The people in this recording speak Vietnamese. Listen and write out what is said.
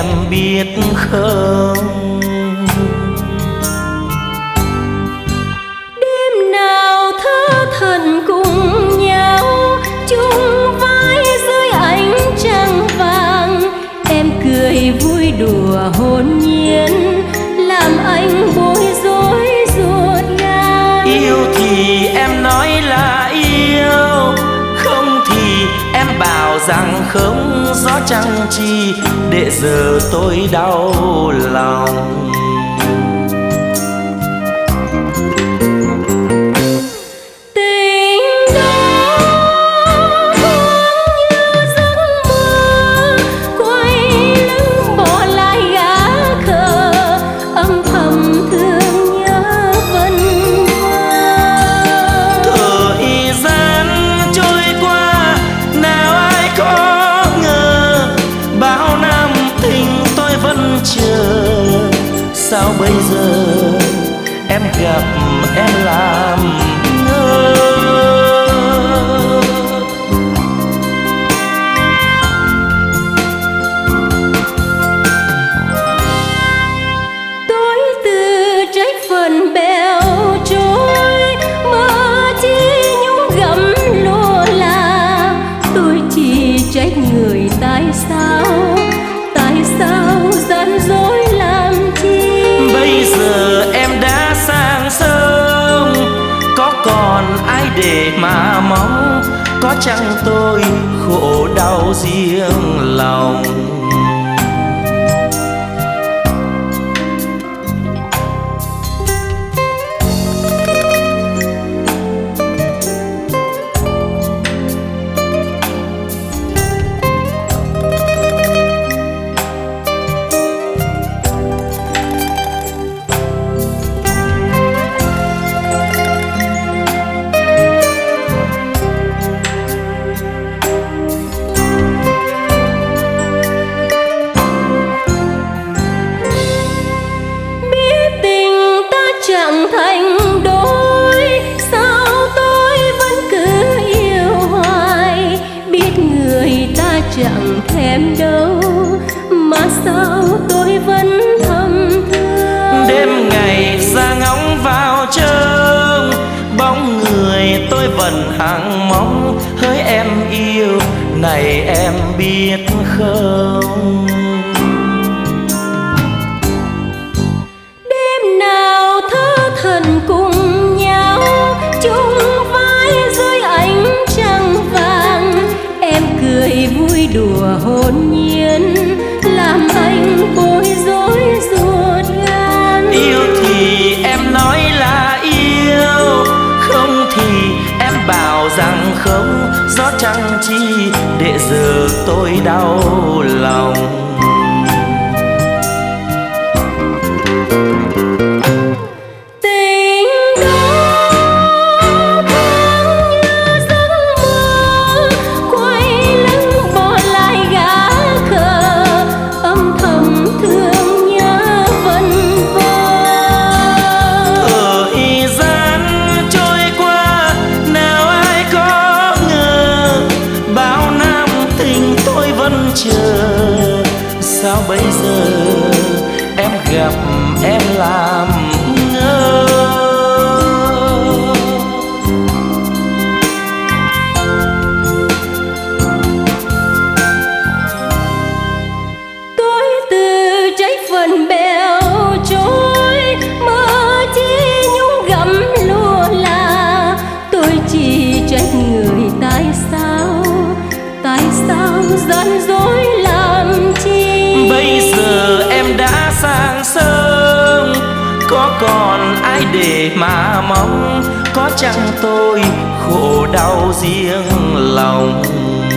em biết không? Đêm nào thơ thẩn cùng nhau chung vai dưới ánh trăng vàng, em cười vui đùa hồn nhiên làm anh bối rối ruột gan. Yêu thì em nói là yêu, không thì em bảo rằng không, gió chẳng chi để giờ tôi đau lòng. Sao bây giờ em gặp em làm ngơ? Tôi từ trách phần bèo trôi, mơ chi nhung gấm lùa là. Tôi chỉ trách người tại sao gian dối làm chi. Bây giờ em đã sang sớm, có còn ai để mà mong, có chăng tôi khổ đau riêng lòng. Chẳng thành đôi, sao tôi vẫn cứ yêu hoài. Biết người ta chẳng thèm đâu, mà sao tôi vẫn thầm thương. Đêm ngày ra ngóng vào trông, bóng người tôi vẫn hằng mong. Hỡi em yêu này em biết không? Thần cùng nhau chung vai dưới ánh trăng vàng, em cười vui đùa hồn nhiên làm anh bối rối ruột gan. Yêu thì em nói là yêu, không thì em bảo rằng không, gió chẳng chi để giờ tôi đau lòng. Sao bây giờ em gặp em làm ngơ? Tôi từ trách phần bèo trôi, mơ chi nhung gấm lùa là. Tôi chỉ trách người tại sao gian dối làm chi. Bây giờ em đã sang sớm, có còn ai để mà mong, có chăng tôi khổ đau riêng lòng.